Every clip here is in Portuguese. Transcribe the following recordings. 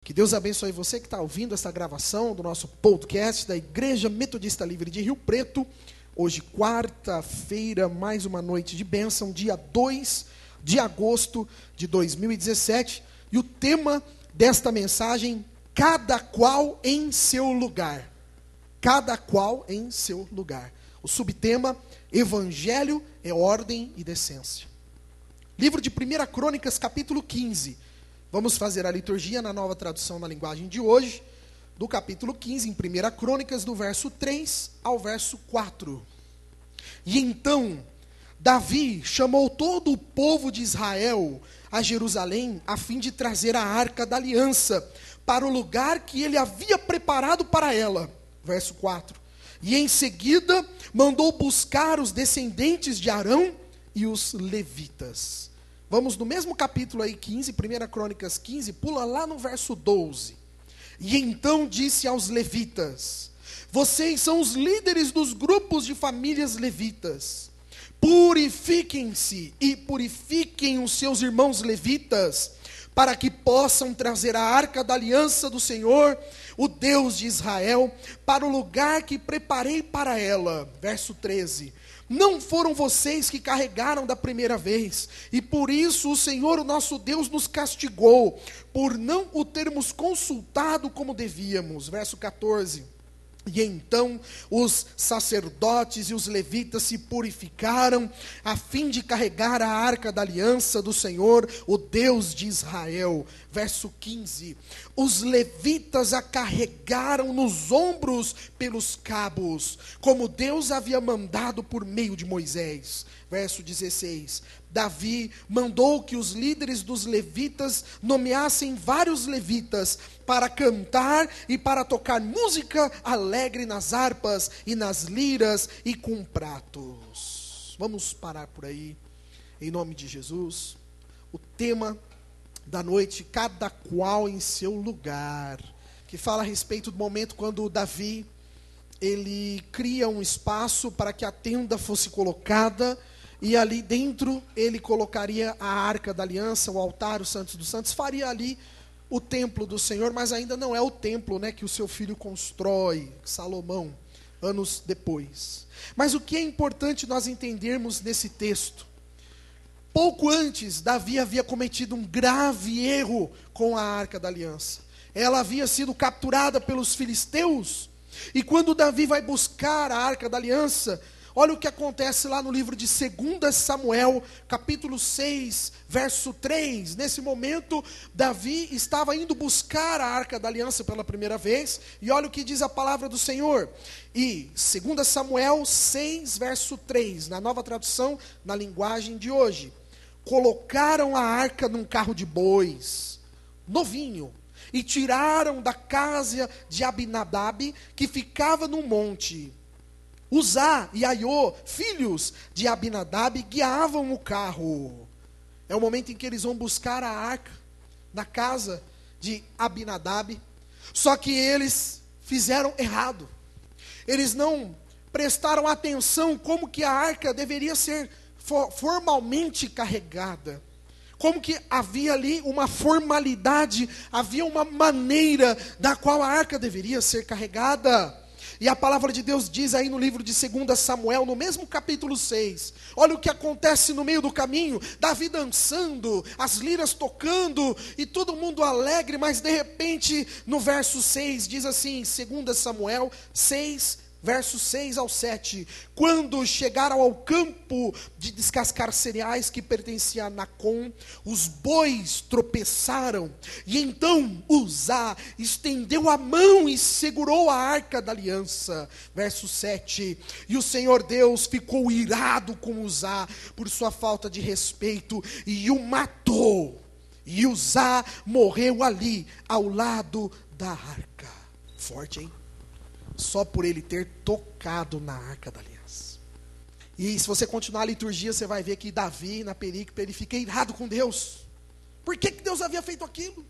Que Deus abençoe você que está ouvindo essa gravação do nosso podcast da Igreja Metodista Livre de Rio Preto. Hoje, quarta-feira, mais uma noite de bênção, dia 2 de agosto de 2017. E o tema desta mensagem, cada qual em seu lugar. Cada qual em seu lugar. O subtema, Evangelho é ordem e decência. Livro de 1 Crônicas, capítulo 15. Vamos fazer a liturgia na nova tradução na linguagem de hoje, do capítulo 15, em 1 Crônicas, do verso 3 ao verso 4. E então, Davi chamou todo o povo de Israel a Jerusalém, a fim de trazer a arca da aliança, para o lugar que ele havia preparado para ela. Verso 4. E em seguida, mandou buscar os descendentes de Arão e os levitas. Vamos no mesmo capítulo aí, 15, 1 Crônicas 15, pula lá no verso 12. E então disse aos levitas: vocês são os líderes dos grupos de famílias levitas. Purifiquem-se e purifiquem os seus irmãos levitas, para que possam trazer a arca da aliança do Senhor, o Deus de Israel, para o lugar que preparei para ela. Verso 13. Não foram vocês que carregaram da primeira vez, e por isso o Senhor, o nosso Deus, nos castigou, por não o termos consultado como devíamos. Verso 14. E então os sacerdotes e os levitas se purificaram, a fim de carregar a arca da aliança do Senhor, o Deus de Israel. Verso 15. Os levitas a carregaram nos ombros pelos cabos, como Deus havia mandado por meio de Moisés. Verso 16. Davi mandou que os líderes dos levitas nomeassem vários levitas para cantar e para tocar música alegre nas harpas e nas liras e com pratos. Vamos parar por aí, em nome de Jesus. O tema da noite, cada qual em seu lugar, que fala a respeito do momento quando Davi, ele cria um espaço para que a tenda fosse colocada, e ali dentro ele colocaria a arca da aliança, o altar, o Santos dos Santos, faria ali o templo do Senhor, mas ainda não é o templo, né, que o seu filho constrói, Salomão, anos depois. Mas o que é importante nós entendermos nesse texto? Pouco antes, Davi havia cometido um grave erro com a arca da aliança. Ela havia sido capturada pelos filisteus, e quando Davi vai buscar a arca da aliança, olha o que acontece lá no livro de 2 Samuel, capítulo 6, verso 3. Nesse momento, Davi estava indo buscar a arca da aliança pela primeira vez, e olha o que diz a palavra do Senhor. E 2 Samuel 6, verso 3, na nova tradução, na linguagem de hoje. Colocaram a arca num carro de bois, novinho, e tiraram da casa de Abinadab, que ficava no monte. Uzá e Aiô, filhos de Abinadab, guiavam o carro. É o momento em que eles vão buscar a arca na casa de Abinadab. Só que eles fizeram errado. Eles não prestaram atenção como que a arca deveria ser formalmente carregada. Como que havia ali uma formalidade, havia uma maneira da qual a arca deveria ser carregada. E a palavra de Deus diz aí no livro de 2 Samuel, no mesmo capítulo 6, olha o que acontece no meio do caminho, Davi dançando, as liras tocando, e todo mundo alegre, mas de repente, no verso 6, diz assim, 2 Samuel 6, versos 6 ao 7, quando chegaram ao campo de descascar cereais que pertencia a Nacon, os bois tropeçaram, e então Uzá estendeu a mão e segurou a arca da aliança. Verso 7, e o Senhor Deus ficou irado com Uzá por sua falta de respeito e o matou, e Uzá morreu ali ao lado da arca. Forte, hein? Só por ele ter tocado na arca da aliança. E se você continuar a liturgia, você vai ver que Davi, na perícope, ele fica irado com Deus. Por que Deus havia feito aquilo?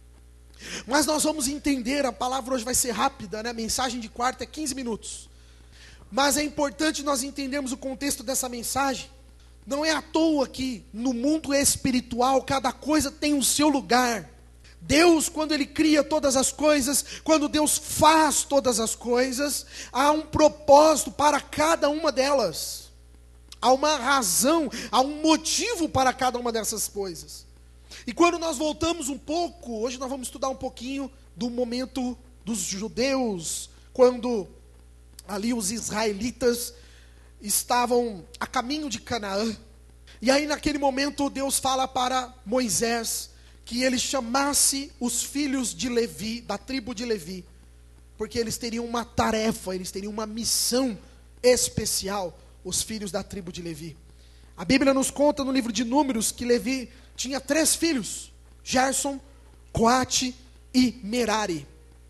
Mas nós vamos entender, a palavra hoje vai ser rápida, né? A mensagem de quarta é 15 minutos. Mas é importante nós entendermos o contexto dessa mensagem. Não é à toa que no mundo espiritual cada coisa tem o seu lugar. Deus, quando Ele cria todas as coisas, quando Deus faz todas as coisas, há um propósito para cada uma delas. Há uma razão, há um motivo para cada uma dessas coisas. E quando nós voltamos um pouco, hoje nós vamos estudar um pouquinho do momento dos judeus, quando ali os israelitas estavam a caminho de Canaã. E aí naquele momento Deus fala para Moisés que ele chamasse os filhos de Levi, da tribo de Levi, porque eles teriam uma tarefa, eles teriam uma missão especial, os filhos da tribo de Levi. A Bíblia nos conta no livro de Números que Levi tinha 3 filhos, Gerson, Coate e Merari.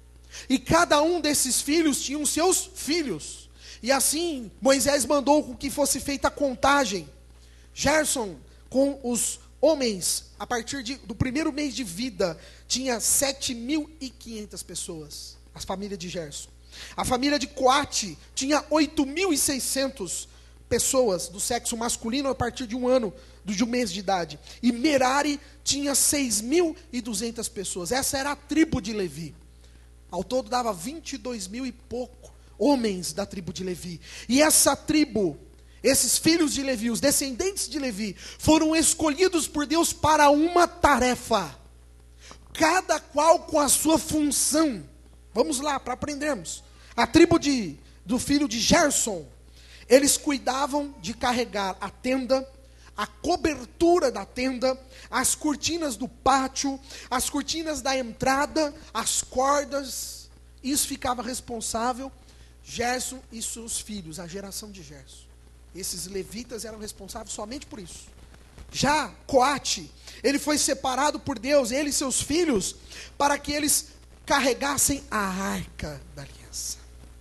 E cada um desses filhos tinham seus filhos. E assim Moisés mandou que fosse feita a contagem. Gerson, com os homens, a partir do primeiro mês de vida, tinha 7.500 pessoas, a família de Gerson. A família de Coate tinha 8.600 pessoas do sexo masculino a partir de um ano, de um mês de idade. E Merari tinha 6.200 pessoas. Essa era a tribo de Levi. Ao todo dava 22.000 e pouco homens da tribo de Levi. E essa tribo, esses filhos de Levi, os descendentes de Levi, foram escolhidos por Deus para uma tarefa, cada qual com a sua função. Vamos lá, para aprendermos. A tribo do filho de Gerson, eles cuidavam de carregar a tenda, a cobertura da tenda, as cortinas do pátio, as cortinas da entrada, as cordas. Isso ficava responsável Gerson e seus filhos, a geração de Gerson. Esses levitas eram responsáveis somente por isso. Já Coate, ele foi separado por Deus, ele e seus filhos, para que eles carregassem a arca da aliança.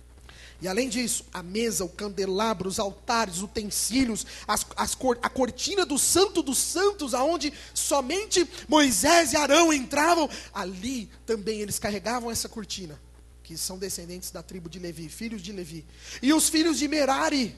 E além disso, a mesa, o candelabro, os altares, os utensílios, a cortina do Santo dos Santos, aonde somente Moisés e Arão entravam, ali também eles carregavam essa cortina, que são descendentes da tribo de Levi, filhos de Levi. E os filhos de Merari,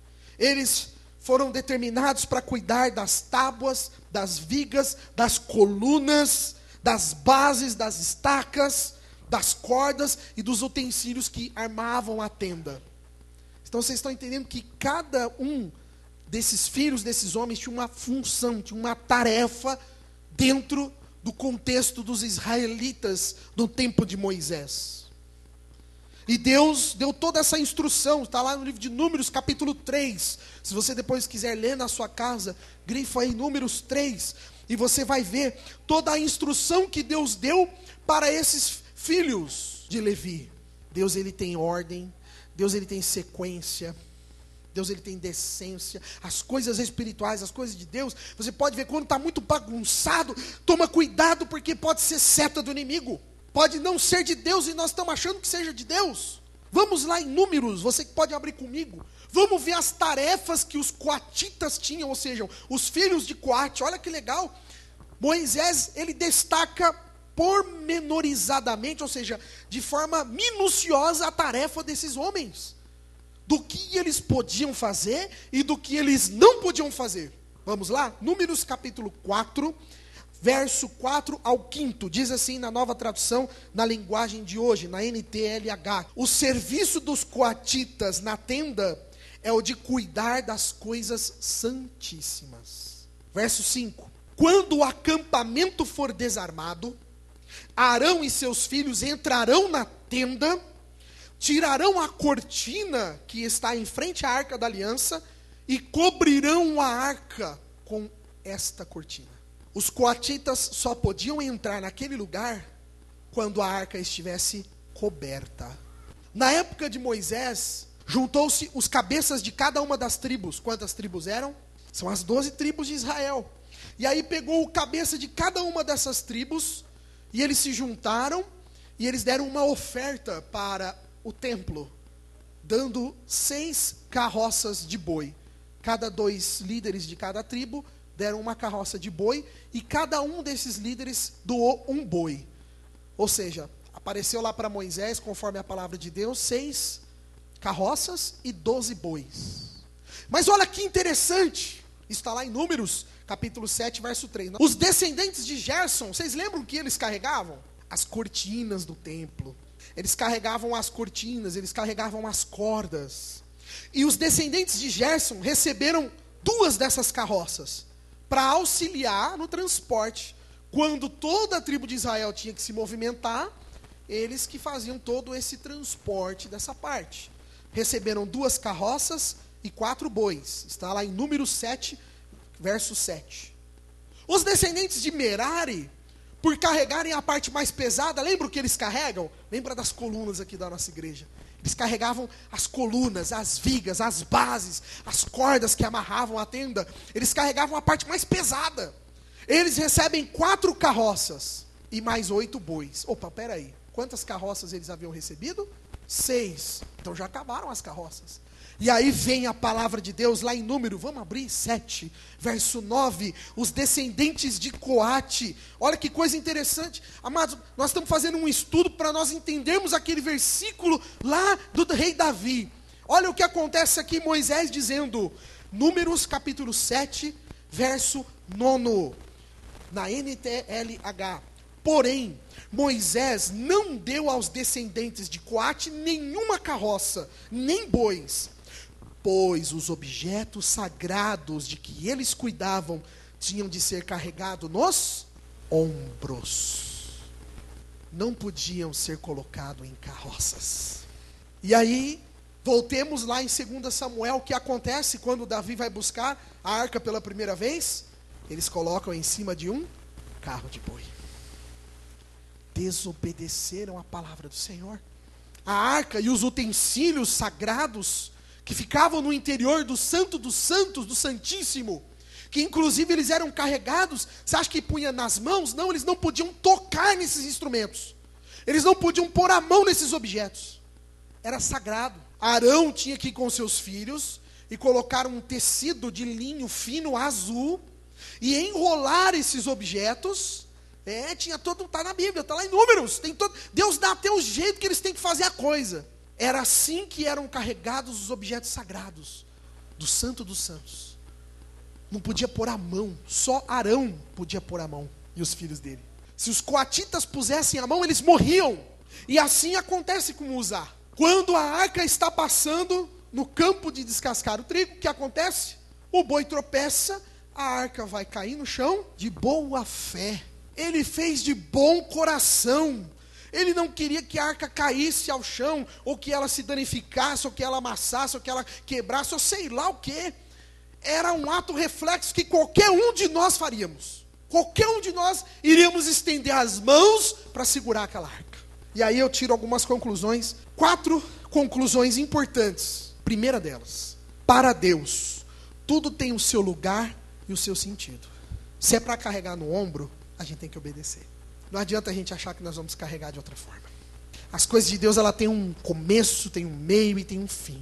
eles foram determinados para cuidar das tábuas, das vigas, das colunas, das bases, das estacas, das cordas e dos utensílios que armavam a tenda. Então vocês estão entendendo que cada um desses filhos, desses homens, tinha uma função, tinha uma tarefa dentro do contexto dos israelitas no tempo de Moisés. E Deus deu toda essa instrução, está lá no livro de Números, capítulo 3. Se você depois quiser ler na sua casa, grifa aí Números 3, e você vai ver toda a instrução que Deus deu para esses filhos de Levi. Deus, ele tem ordem, Deus, ele tem sequência, Deus, ele tem decência. As coisas espirituais, as coisas de Deus, você pode ver quando está muito bagunçado, toma cuidado, porque pode ser seta do inimigo. Pode não ser de Deus e nós estamos achando que seja de Deus. Vamos lá em Números, você que pode abrir comigo. Vamos ver as tarefas que os coatitas tinham, ou seja, os filhos de Coate. Olha que legal. Moisés, ele destaca pormenorizadamente, ou seja, de forma minuciosa a tarefa desses homens. Do que eles podiam fazer e do que eles não podiam fazer. Vamos lá? Números capítulo 4, verso 4 ao 5, diz assim na nova tradução, na linguagem de hoje, na NTLH. O serviço dos coatitas na tenda é o de cuidar das coisas santíssimas. Verso 5. Quando o acampamento for desarmado, Arão e seus filhos entrarão na tenda, tirarão a cortina que está em frente à arca da aliança e cobrirão a arca com esta cortina. Os coatitas só podiam entrar naquele lugar quando a arca estivesse coberta. Na época de Moisés, juntou-se os cabeças de cada uma das tribos. Quantas tribos eram? São as 12 tribos de Israel. E aí pegou o cabeça de cada uma dessas tribos, e eles se juntaram, e eles deram uma oferta para o templo, dando 6 carroças de boi. Cada 2 líderes de cada tribo deram uma carroça de boi, e cada um desses líderes doou um boi. Ou seja, apareceu lá para Moisés, conforme a palavra de Deus, 6 carroças e 12 bois. Mas olha que interessante, está lá em Números, capítulo 7, verso 3. Os descendentes de Gerson, vocês lembram que eles carregavam? As cortinas do templo. Eles carregavam as cortinas, eles carregavam as cordas. E os descendentes de Gerson receberam 2 dessas carroças para auxiliar no transporte. Quando toda a tribo de Israel tinha que se movimentar, eles que faziam todo esse transporte dessa parte. Receberam 2 carroças e 4 bois. Está lá em Números 7, verso 7. Os descendentes de Merari, por carregarem a parte mais pesada, lembra o que eles carregam? Lembra das colunas aqui da nossa igreja? Eles carregavam as colunas, as vigas, as bases, as cordas que amarravam a tenda. Eles carregavam a parte mais pesada. Eles recebem 4 carroças e mais 8 bois. Opa, peraí. Quantas carroças eles haviam recebido? 6. Então já acabaram as carroças. E aí vem a palavra de Deus lá em Número, vamos abrir 7, verso 9, os descendentes de Coate. Olha que coisa interessante. Amados, nós estamos fazendo um estudo para nós entendermos aquele versículo lá do rei Davi. Olha o que acontece aqui, Moisés dizendo, Números capítulo 7, verso 9, na NTLH. Porém, Moisés não deu aos descendentes de Coate nenhuma carroça, nem bois, pois os objetos sagrados de que eles cuidavam tinham de ser carregados nos ombros. Não podiam ser colocados em carroças. E aí, voltemos lá em 2 Samuel, o que acontece quando Davi vai buscar a arca pela primeira vez? Eles colocam em cima de um carro de boi. Desobedeceram a palavra do Senhor. A arca e os utensílios sagrados que ficavam no interior do Santo dos Santos, do Santíssimo, que inclusive eles eram carregados, você acha que punha nas mãos? Não, eles não podiam tocar nesses instrumentos. Eles não podiam pôr a mão nesses objetos. Era sagrado. Arão tinha que ir com seus filhos e colocar um tecido de linho fino azul e enrolar esses objetos. Tinha todo, está na Bíblia, está lá em Números. Tem todo, Deus dá até o jeito que eles têm que fazer a coisa. Era assim que eram carregados os objetos sagrados do Santo dos Santos. Não podia pôr a mão, só Arão podia pôr a mão e os filhos dele. Se os coatitas pusessem a mão, eles morriam. E assim acontece com Uzá. Quando a arca está passando no campo de descascar o trigo, o que acontece? O boi tropeça, a arca vai cair no chão de boa fé. Ele fez de bom coração. Ele não queria que a arca caísse ao chão, ou que ela se danificasse, ou que ela amassasse, ou que ela quebrasse, ou sei lá o quê. Era um ato reflexo que qualquer um de nós faríamos. Qualquer um de nós iríamos estender as mãos para segurar aquela arca. E aí eu tiro algumas conclusões, 4 conclusões importantes. Primeira delas, para Deus, tudo tem o seu lugar e o seu sentido. Se é para carregar no ombro, a gente tem que obedecer. Não adianta a gente achar que nós vamos carregar de outra forma. As coisas de Deus, ela tem um começo, tem um meio e tem um fim.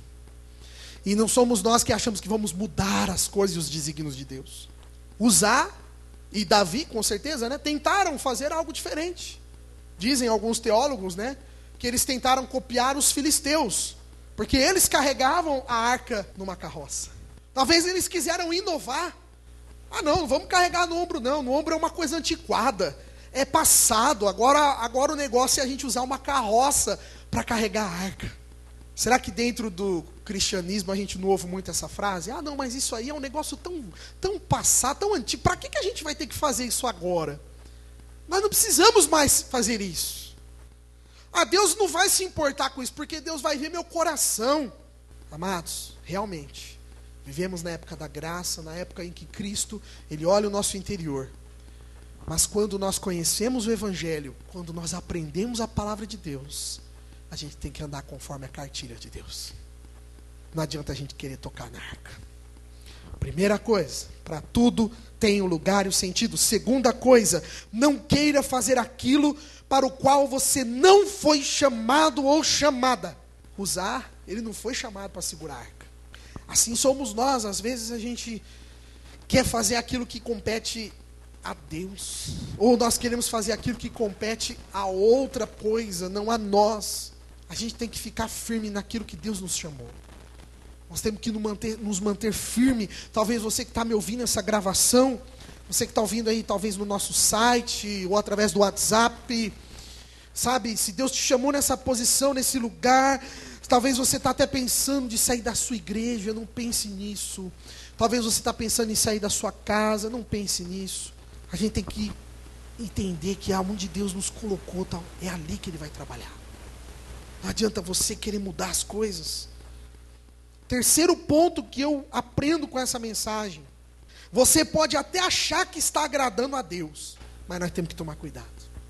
E não somos nós que achamos que vamos mudar as coisas e os desígnios de Deus. Uzá e Davi, com certeza, né, tentaram fazer algo diferente. Dizem alguns teólogos, né, que eles tentaram copiar os filisteus, porque eles carregavam a arca numa carroça. Talvez eles quiseram inovar. Ah, não vamos carregar no ombro, não. No ombro é uma coisa antiquada. É passado. Agora o negócio é a gente usar uma carroça para carregar a arca. Será que dentro do cristianismo a gente não ouve muito essa frase? Ah, não, mas isso aí é um negócio tão passado, tão antigo. Para que a gente vai ter que fazer isso agora? Nós não precisamos mais fazer isso. Ah, Deus não vai se importar com isso, porque Deus vai ver meu coração. Amados, realmente, vivemos na época da graça, na época em que Cristo, Ele olha o nosso interior. Mas quando nós conhecemos o Evangelho, quando nós aprendemos a palavra de Deus, a gente tem que andar conforme a cartilha de Deus. Não adianta a gente querer tocar na arca. Primeira coisa, para tudo tem um lugar e um sentido. Segunda coisa, não queira fazer aquilo para o qual você não foi chamado ou chamada. Uzá, ele não foi chamado para segurar a arca. Assim somos nós, às vezes a gente quer fazer aquilo que compete a Deus, ou nós queremos fazer aquilo que compete a outra coisa, não a nós. A gente tem que ficar firme naquilo que Deus nos chamou. Nós temos que nos manter firme. Talvez você que está me ouvindo essa gravação, Você que está ouvindo aí, talvez no nosso site, ou através do WhatsApp, sabe, se Deus te chamou nessa posição, nesse lugar, talvez você está até pensando de sair da sua igreja, não pense nisso. Talvez você está pensando em sair da sua casa, não pense nisso. A gente tem que entender que aonde Deus nos colocou, é ali que Ele vai trabalhar. Não adianta você querer mudar as coisas. Terceiro ponto que eu aprendo com essa mensagem: você pode até achar que está agradando a Deus, mas nós temos que tomar cuidado.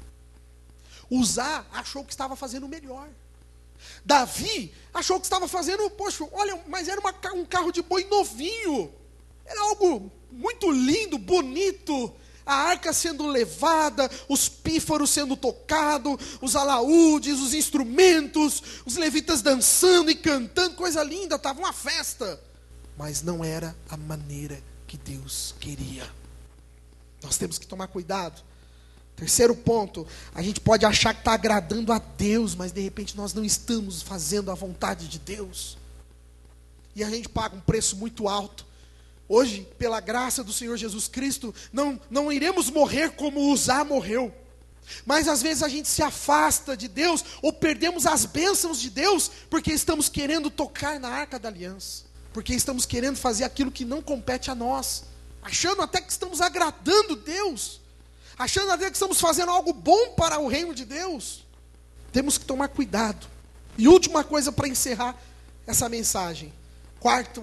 Uzá achou que estava fazendo o melhor. Davi achou que estava fazendo, poxa, olha, mas era um carro de boi novinho. Era algo muito lindo, bonito. A arca sendo levada, os pífaros sendo tocados, os alaúdes, os instrumentos, os levitas dançando e cantando, coisa linda, estava uma festa. Mas não era a maneira que Deus queria. Nós temos que tomar cuidado. Terceiro ponto, a gente pode achar que está agradando a Deus, mas de repente nós não estamos fazendo a vontade de Deus. E a gente paga um preço muito alto. Hoje, pela graça do Senhor Jesus Cristo, não iremos morrer como Uzá morreu. Mas às vezes a gente se afasta de Deus, ou perdemos as bênçãos de Deus, porque estamos querendo tocar na arca da aliança. Porque estamos querendo fazer aquilo que não compete a nós. Achando até que estamos agradando Deus. Achando até que estamos fazendo algo bom para o reino de Deus. Temos que tomar cuidado. E última coisa para encerrar essa mensagem. Quarta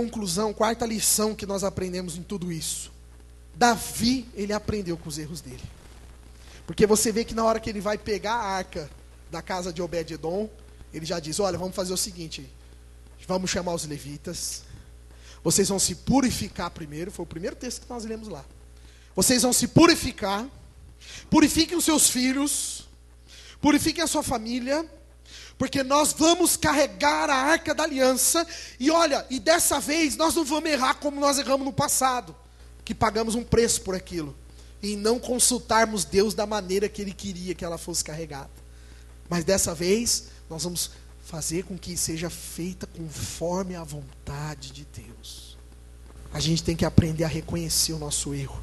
lição que nós aprendemos em tudo isso. Davi, ele aprendeu com os erros dele. Porque você vê que na hora que ele vai pegar a arca da casa de Obed-edom, ele já diz, olha, vamos fazer o seguinte, vamos chamar os levitas, vocês vão se purificar primeiro, foi o primeiro texto que nós lemos lá. Vocês vão se purificar, purifiquem os seus filhos, purifiquem a sua família, porque nós vamos carregar a arca da aliança, e olha, e dessa vez nós não vamos errar como nós erramos no passado, que pagamos um preço por aquilo, e não consultarmos Deus da maneira que Ele queria que ela fosse carregada. Mas dessa vez, nós vamos fazer com que seja feita conforme a vontade de Deus. A gente tem que aprender a reconhecer o nosso erro.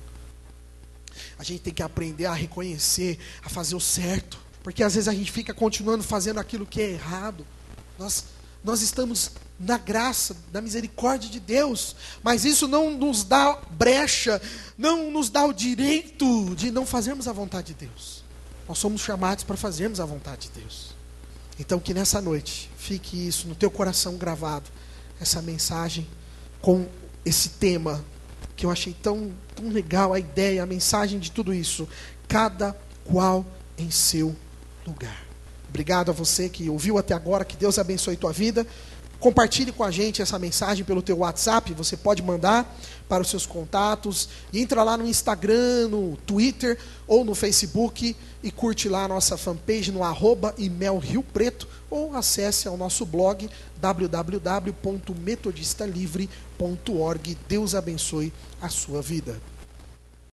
A gente tem que aprender a reconhecer, a fazer o certo. Porque às vezes a gente fica continuando fazendo aquilo que é errado. Nós estamos na graça, na misericórdia de Deus. Mas isso não nos dá brecha, não nos dá o direito de não fazermos a vontade de Deus. Nós somos chamados para fazermos a vontade de Deus. Então que nessa noite fique isso no teu coração gravado. Essa mensagem com esse tema que eu achei tão legal, a ideia, a mensagem de tudo isso. Cada qual em seu lugar. Obrigado a você que ouviu até agora, que Deus abençoe tua vida. Compartilhe com a gente essa mensagem pelo teu WhatsApp, você pode mandar para os seus contatos, e entra lá no Instagram, no Twitter ou no Facebook e curte lá a nossa fanpage no @imelriopreto, ou acesse ao nosso blog www.metodistalivre.org. Deus abençoe a sua vida.